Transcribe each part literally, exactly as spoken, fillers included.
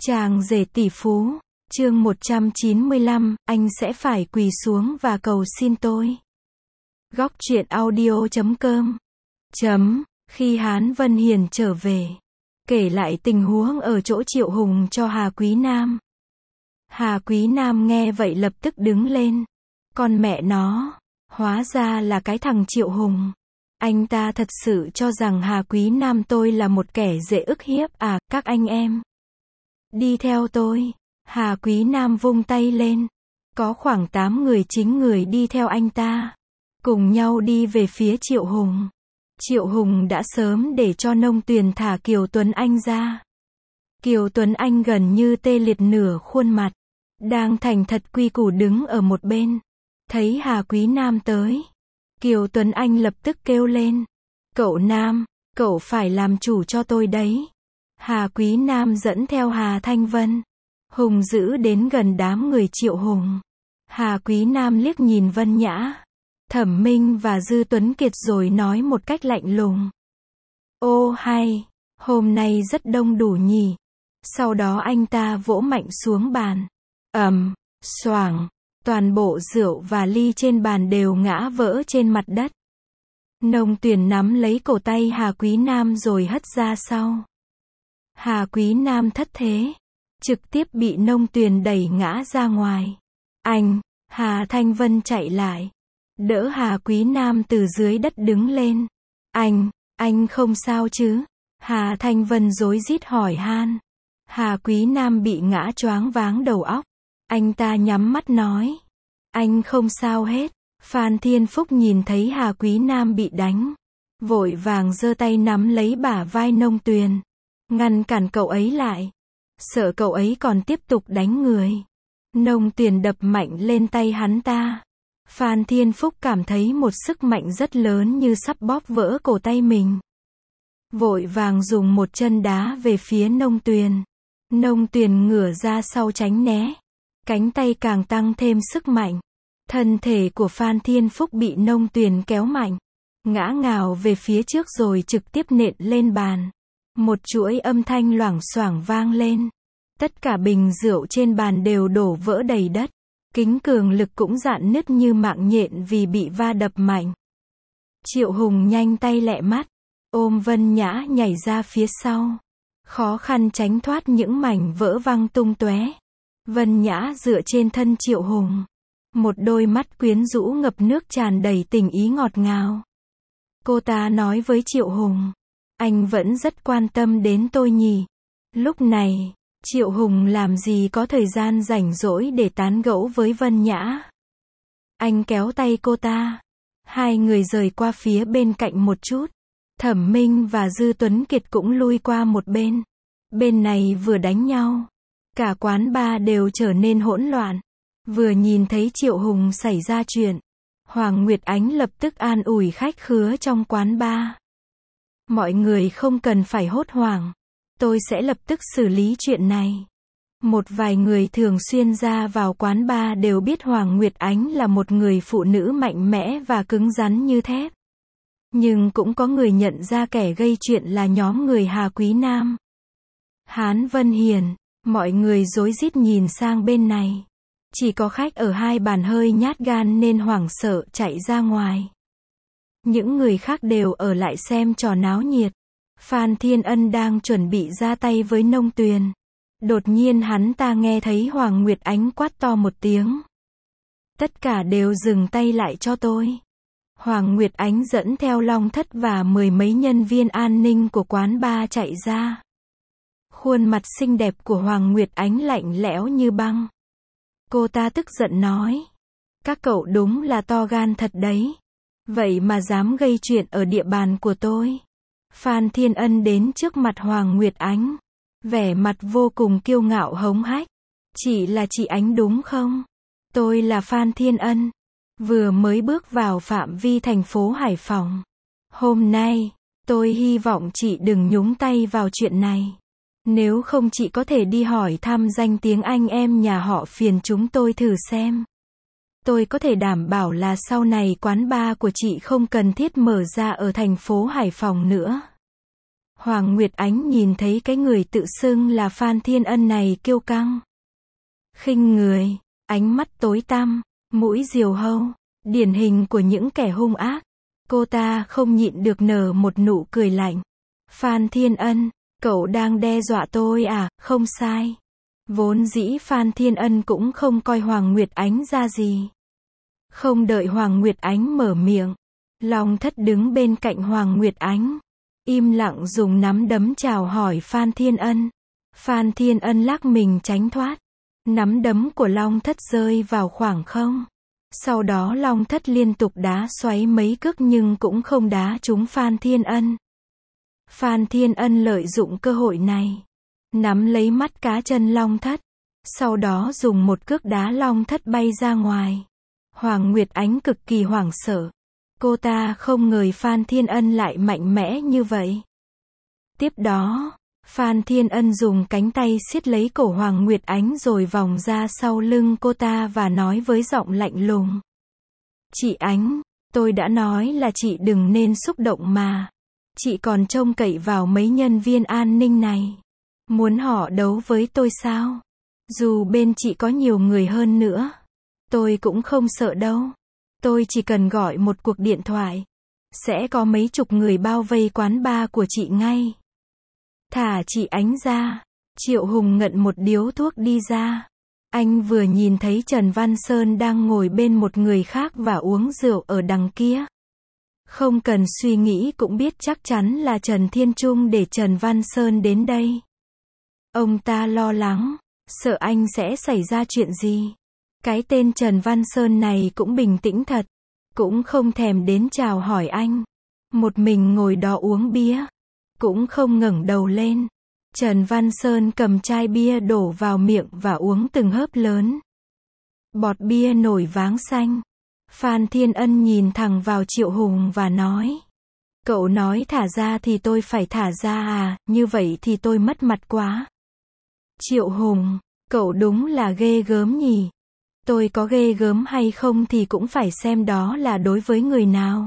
Chàng rể tỷ phú, chương một trăm chín mươi lăm, anh sẽ phải quỳ xuống và cầu xin tôi. Góc truyện audio chấm com chấm, khi Hán Vân Hiền trở về, kể lại tình huống ở chỗ Triệu Hùng cho Hà Quý Nam. Hà Quý Nam nghe vậy lập tức đứng lên. Con mẹ nó, hóa ra là cái thằng Triệu Hùng. Anh ta thật sự cho rằng Hà Quý Nam tôi là một kẻ dễ ức hiếp à, các anh em. Đi theo tôi. Hà Quý Nam vung tay lên. Có khoảng tám người chính người đi theo anh ta. Cùng nhau đi về phía Triệu Hùng. Triệu Hùng đã sớm để cho Nông Tuyền thả Kiều Tuấn Anh ra. Kiều Tuấn Anh gần như tê liệt nửa khuôn mặt. Đang thành thật quy củ đứng ở một bên. Thấy Hà Quý Nam tới. Kiều Tuấn Anh lập tức kêu lên. Cậu Nam, cậu phải làm chủ cho tôi đấy. Hà Quý Nam dẫn theo Hà Thanh Vân. Hùng dữ đến gần đám người Triệu Hùng. Hà Quý Nam liếc nhìn Vân Nhã, Thẩm Minh và Dư Tuấn Kiệt rồi nói một cách lạnh lùng. Ô hay, hôm nay rất đông đủ nhỉ. Sau đó anh ta vỗ mạnh xuống bàn. Ầm, xoảng, toàn bộ rượu và ly trên bàn đều ngã vỡ trên mặt đất. Nông Tuyền nắm lấy cổ tay Hà Quý Nam rồi hất ra sau. Hà Quý Nam thất thế, trực tiếp bị Nông Tuyền đẩy ngã ra ngoài. Anh, Hà Thanh Vân chạy lại, đỡ Hà Quý Nam từ dưới đất đứng lên. Anh, anh không sao chứ? Hà Thanh Vân rối rít hỏi han. Hà Quý Nam bị ngã choáng váng đầu óc. Anh ta nhắm mắt nói. Anh không sao hết. Phan Thiên Phúc nhìn thấy Hà Quý Nam bị đánh. Vội vàng giơ tay nắm lấy bả vai Nông Tuyền. Ngăn cản cậu ấy lại. Sợ cậu ấy còn tiếp tục đánh người. Nông Tuyền đập mạnh lên tay hắn ta. Phan Thiên Phúc cảm thấy một sức mạnh rất lớn như sắp bóp vỡ cổ tay mình. Vội vàng dùng một chân đá về phía Nông Tuyền. Nông Tuyền ngửa ra sau tránh né. Cánh tay càng tăng thêm sức mạnh. Thân thể của Phan Thiên Phúc bị Nông Tuyền kéo mạnh. Ngã ngào về phía trước rồi trực tiếp nện lên bàn. Một chuỗi âm thanh loảng xoảng vang lên. Tất cả bình rượu trên bàn đều đổ vỡ đầy đất. Kính cường lực cũng rạn nứt như mạng nhện vì bị va đập mạnh. Triệu Hùng nhanh tay lẹ mắt, ôm Vân Nhã nhảy ra phía sau. Khó khăn tránh thoát những mảnh vỡ văng tung tóe. Vân Nhã dựa trên thân Triệu Hùng. Một đôi mắt quyến rũ ngập nước tràn đầy tình ý ngọt ngào. Cô ta nói với Triệu Hùng. Anh vẫn rất quan tâm đến tôi nhỉ. Lúc này, Triệu Hùng làm gì có thời gian rảnh rỗi để tán gẫu với Vân Nhã. Anh kéo tay cô ta. Hai người rời qua phía bên cạnh một chút. Thẩm Minh và Dư Tuấn Kiệt cũng lui qua một bên. Bên này vừa đánh nhau. Cả quán bar đều trở nên hỗn loạn. Vừa nhìn thấy Triệu Hùng xảy ra chuyện. Hoàng Nguyệt Ánh lập tức an ủi khách khứa trong quán bar. Mọi người không cần phải hốt hoảng. Tôi sẽ lập tức xử lý chuyện này. Một vài người thường xuyên ra vào quán bar đều biết Hoàng Nguyệt Ánh là một người phụ nữ mạnh mẽ và cứng rắn như thép. Nhưng cũng có người nhận ra kẻ gây chuyện là nhóm người Hà Quý Nam. Hán Vân Hiền, mọi người rối rít nhìn sang bên này. Chỉ có khách ở hai bàn hơi nhát gan nên hoảng sợ chạy ra ngoài. Những người khác đều ở lại xem trò náo nhiệt. Phan Thiên Ân đang chuẩn bị ra tay với Nông Tuyền. Đột nhiên hắn ta nghe thấy Hoàng Nguyệt Ánh quát to một tiếng. Tất cả đều dừng tay lại cho tôi. Hoàng Nguyệt Ánh dẫn theo Long Thất và mười mấy nhân viên an ninh của quán bar chạy ra. Khuôn mặt xinh đẹp của Hoàng Nguyệt Ánh lạnh lẽo như băng. Cô ta tức giận nói. Các cậu đúng là to gan thật đấy. Vậy mà dám gây chuyện ở địa bàn của tôi. Phan Thiên Ân đến trước mặt Hoàng Nguyệt Ánh. Vẻ mặt vô cùng kiêu ngạo hống hách. Chị là chị Ánh đúng không? Tôi là Phan Thiên Ân. Vừa mới bước vào phạm vi thành phố Hải Phòng. Hôm nay, tôi hy vọng chị đừng nhúng tay vào chuyện này. Nếu không chị có thể đi hỏi thăm danh tiếng anh em nhà họ Phiền chúng tôi thử xem. Tôi có thể đảm bảo là sau này quán bar của chị không cần thiết mở ra ở thành phố Hải Phòng nữa. Hoàng Nguyệt Ánh nhìn thấy cái người tự xưng là Phan Thiên Ân này kiêu căng, khinh người, ánh mắt tối tăm, mũi diều hâu, điển hình của những kẻ hung ác. Cô ta không nhịn được nở một nụ cười lạnh. Phan Thiên Ân, cậu đang đe dọa tôi à? Không sai. Vốn dĩ Phan Thiên Ân cũng không coi Hoàng Nguyệt Ánh ra gì. Không đợi Hoàng Nguyệt Ánh mở miệng, Long Thất đứng bên cạnh Hoàng Nguyệt Ánh, im lặng dùng nắm đấm chào hỏi Phan Thiên Ân. Phan Thiên Ân lắc mình tránh thoát. Nắm đấm của Long Thất rơi vào khoảng không. Sau đó Long Thất liên tục đá xoáy mấy cước nhưng cũng không đá trúng Phan Thiên Ân. Phan Thiên Ân lợi dụng cơ hội này, nắm lấy mắt cá chân Long Thất, sau đó dùng một cước đá Long Thất bay ra ngoài. Hoàng Nguyệt Ánh cực kỳ hoảng sợ. Cô ta không ngờ Phan Thiên Ân lại mạnh mẽ như vậy. Tiếp đó, Phan Thiên Ân dùng cánh tay siết lấy cổ Hoàng Nguyệt Ánh rồi vòng ra sau lưng cô ta và nói với giọng lạnh lùng. Chị Ánh, tôi đã nói là chị đừng nên xúc động mà. Chị còn trông cậy vào mấy nhân viên an ninh này. Muốn họ đấu với tôi sao? Dù bên chị có nhiều người hơn nữa, tôi cũng không sợ đâu. Tôi chỉ cần gọi một cuộc điện thoại, sẽ có mấy chục người bao vây quán bar của chị ngay. Thả chị Ánh ra. Triệu Hùng ngận một điếu thuốc đi ra. Anh vừa nhìn thấy Trần Văn Sơn đang ngồi bên một người khác và uống rượu ở đằng kia. Không cần suy nghĩ cũng biết chắc chắn là Trần Thiên Trung để Trần Văn Sơn đến đây. Ông ta lo lắng, sợ anh sẽ xảy ra chuyện gì. Cái tên Trần Văn Sơn này cũng bình tĩnh thật, cũng không thèm đến chào hỏi anh. Một mình ngồi đó uống bia, cũng không ngẩng đầu lên. Trần Văn Sơn cầm chai bia đổ vào miệng và uống từng hớp lớn. Bọt bia nổi váng xanh. Phan Thiên Ân nhìn thẳng vào Triệu Hùng và nói. Cậu nói thả ra thì tôi phải thả ra à, như vậy thì tôi mất mặt quá. Triệu Hùng, cậu đúng là ghê gớm nhỉ. Tôi có ghê gớm hay không thì cũng phải xem đó là đối với người nào.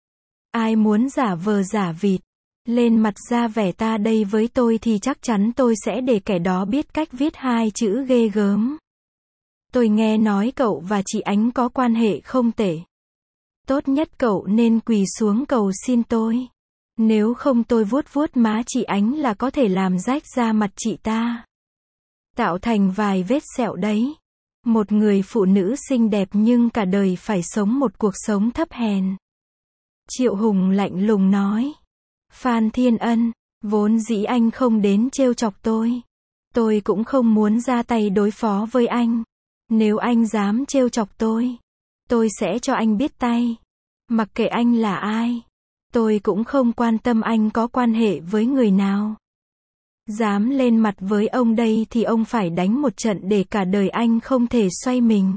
Ai muốn giả vờ giả vịt, lên mặt ra vẻ ta đây với tôi thì chắc chắn tôi sẽ để kẻ đó biết cách viết hai chữ ghê gớm. Tôi nghe nói cậu và chị Ánh có quan hệ không tệ. Tốt nhất cậu nên quỳ xuống cầu xin tôi. Nếu không tôi vuốt vuốt má chị Ánh là có thể làm rách da mặt chị ta, tạo thành vài vết sẹo đấy. Một người phụ nữ xinh đẹp nhưng cả đời phải sống một cuộc sống thấp hèn. Triệu Hùng lạnh lùng nói. Phan Thiên Ân, vốn dĩ anh không đến trêu chọc tôi. Tôi cũng không muốn ra tay đối phó với anh. Nếu anh dám trêu chọc tôi, tôi sẽ cho anh biết tay. Mặc kệ anh là ai, tôi cũng không quan tâm anh có quan hệ với người nào. Dám lên mặt với ông đây thì ông phải đánh một trận để cả đời anh không thể xoay mình.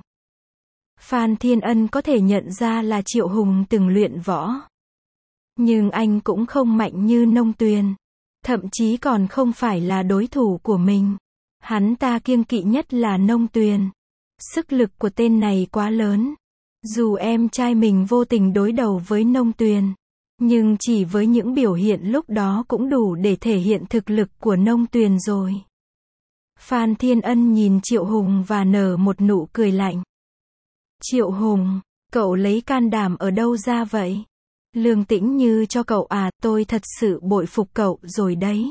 Phan Thiên Ân có thể nhận ra là Triệu Hùng từng luyện võ. Nhưng anh cũng không mạnh như Nông Tuyền. Thậm chí còn không phải là đối thủ của mình. Hắn ta kiêng kỵ nhất là Nông Tuyền. Sức lực của tên này quá lớn. Dù em trai mình vô tình đối đầu với Nông Tuyền, nhưng chỉ với những biểu hiện lúc đó cũng đủ để thể hiện thực lực của Nông Tuyền rồi. Phan Thiên Ân nhìn Triệu Hùng và nở một nụ cười lạnh. Triệu Hùng, cậu lấy can đảm ở đâu ra vậy? Lương Tĩnh Như cho cậu à, tôi thật sự bội phục cậu rồi đấy.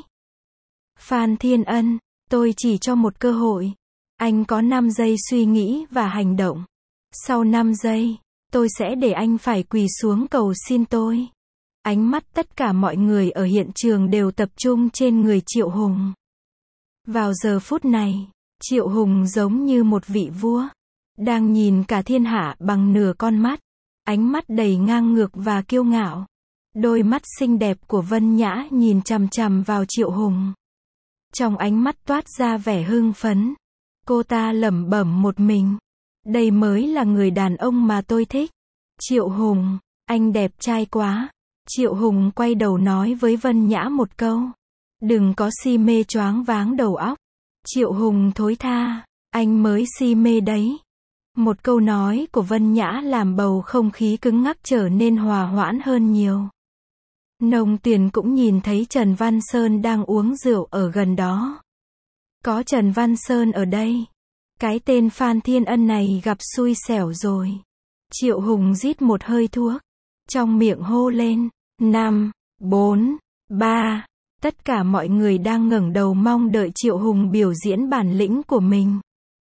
Phan Thiên Ân, tôi chỉ cho một cơ hội. Anh có năm giây suy nghĩ và hành động. Sau năm giây, tôi sẽ để anh phải quỳ xuống cầu xin tôi. Ánh mắt tất cả mọi người ở hiện trường đều tập trung trên người Triệu Hùng. Vào giờ phút này, Triệu Hùng giống như một vị vua, đang nhìn cả thiên hạ bằng nửa con mắt. Ánh mắt đầy ngang ngược và kiêu ngạo. Đôi mắt xinh đẹp của Vân Nhã nhìn chằm chằm vào Triệu Hùng. Trong ánh mắt toát ra vẻ hưng phấn. Cô ta lẩm bẩm một mình. Đây mới là người đàn ông mà tôi thích. Triệu Hùng, anh đẹp trai quá. Triệu Hùng quay đầu nói với Vân Nhã một câu. Đừng có si mê choáng váng đầu óc. Triệu Hùng thối tha, anh mới si mê đấy. Một câu nói của Vân Nhã làm bầu không khí cứng ngắc trở nên hòa hoãn hơn nhiều. Nông Tuyền cũng nhìn thấy Trần Văn Sơn đang uống rượu ở gần đó. Có Trần Văn Sơn ở đây, cái tên Phan Thiên Ân này gặp xui xẻo rồi. Triệu Hùng rít một hơi thuốc, trong miệng hô lên, năm, bốn, ba, tất cả mọi người đang ngẩng đầu mong đợi Triệu Hùng biểu diễn bản lĩnh của mình.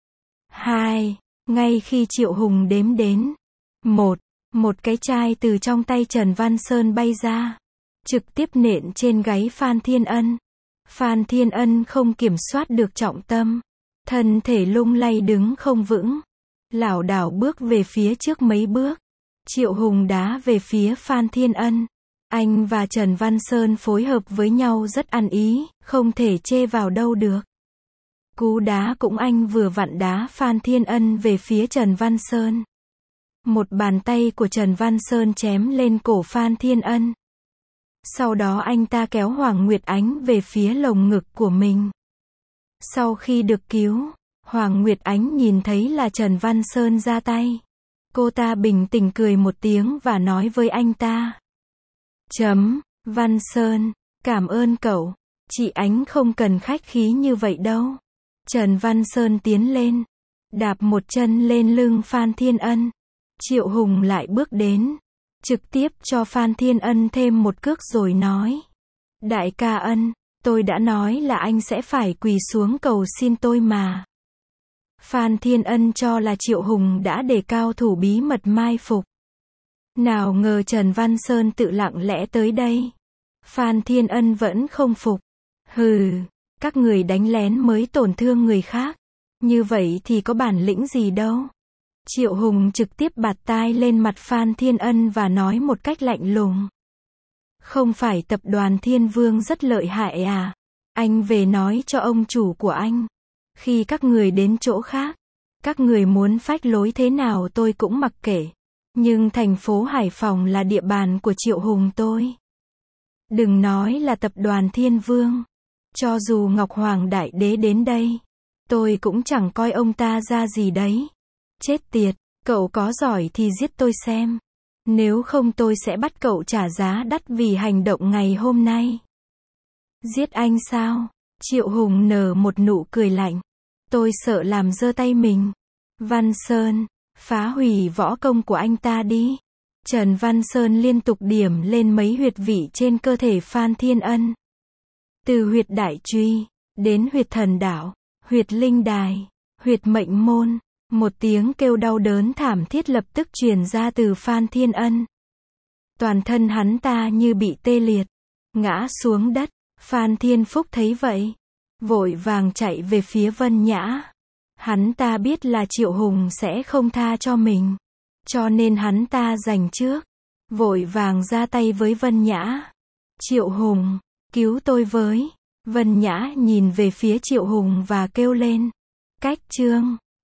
Hai, ngay khi Triệu Hùng đếm đến, một, một cái chai từ trong tay Trần Văn Sơn bay ra, trực tiếp nện trên gáy Phan Thiên Ân. Phan Thiên Ân không kiểm soát được trọng tâm, thân thể lung lay đứng không vững, lảo đảo bước về phía trước mấy bước. Triệu Hùng đá về phía Phan Thiên Ân. Anh và Trần Văn Sơn phối hợp với nhau rất ăn ý, không thể chê vào đâu được. Cú đá cũng anh vừa vặn đá Phan Thiên Ân về phía Trần Văn Sơn. Một bàn tay của Trần Văn Sơn chém lên cổ Phan Thiên Ân. Sau đó anh ta kéo Hoàng Nguyệt Ánh về phía lồng ngực của mình. Sau khi được cứu, Hoàng Nguyệt Ánh nhìn thấy là Trần Văn Sơn ra tay. Cô ta bình tĩnh cười một tiếng và nói với anh ta. Chấm, Văn Sơn, cảm ơn cậu. Chị Ánh không cần khách khí như vậy đâu. Trần Văn Sơn tiến lên, đạp một chân lên lưng Phan Thiên Ân. Triệu Hùng lại bước đến, trực tiếp cho Phan Thiên Ân thêm một cước rồi nói. Đại ca Ân, tôi đã nói là anh sẽ phải quỳ xuống cầu xin tôi mà. Phan Thiên Ân cho là Triệu Hùng đã để cao thủ bí mật mai phục. Nào ngờ Trần Văn Sơn tự lặng lẽ tới đây. Phan Thiên Ân vẫn không phục. Hừ, các người đánh lén mới tổn thương người khác. Như vậy thì có bản lĩnh gì đâu. Triệu Hùng trực tiếp bạt tai lên mặt Phan Thiên Ân và nói một cách lạnh lùng. Không phải tập đoàn Thiên Vương rất lợi hại à? Anh về nói cho ông chủ của anh. Khi các người đến chỗ khác, các người muốn phách lối thế nào tôi cũng mặc kệ. Nhưng thành phố Hải Phòng là địa bàn của Triệu Hùng tôi. Đừng nói là tập đoàn Thiên Vương. Cho dù Ngọc Hoàng Đại Đế đến đây, tôi cũng chẳng coi ông ta ra gì đấy. Chết tiệt, cậu có giỏi thì giết tôi xem. Nếu không tôi sẽ bắt cậu trả giá đắt vì hành động ngày hôm nay. Giết anh sao? Triệu Hùng nở một nụ cười lạnh. Tôi sợ làm dơ tay mình. Văn Sơn, phá hủy võ công của anh ta đi. Trần Văn Sơn liên tục điểm lên mấy huyệt vị trên cơ thể Phan Thiên Ân. Từ huyệt đại truy, đến huyệt thần đảo, huyệt linh đài, huyệt mệnh môn. Một tiếng kêu đau đớn thảm thiết lập tức truyền ra từ Phan Thiên Ân. Toàn thân hắn ta như bị tê liệt, ngã xuống đất. Phan Thiên Phúc thấy vậy, vội vàng chạy về phía Vân Nhã. Hắn ta biết là Triệu Hùng sẽ không tha cho mình, cho nên hắn ta giành trước, vội vàng ra tay với Vân Nhã. Triệu Hùng, cứu tôi với. Vân Nhã nhìn về phía Triệu Hùng và kêu lên. Cách chương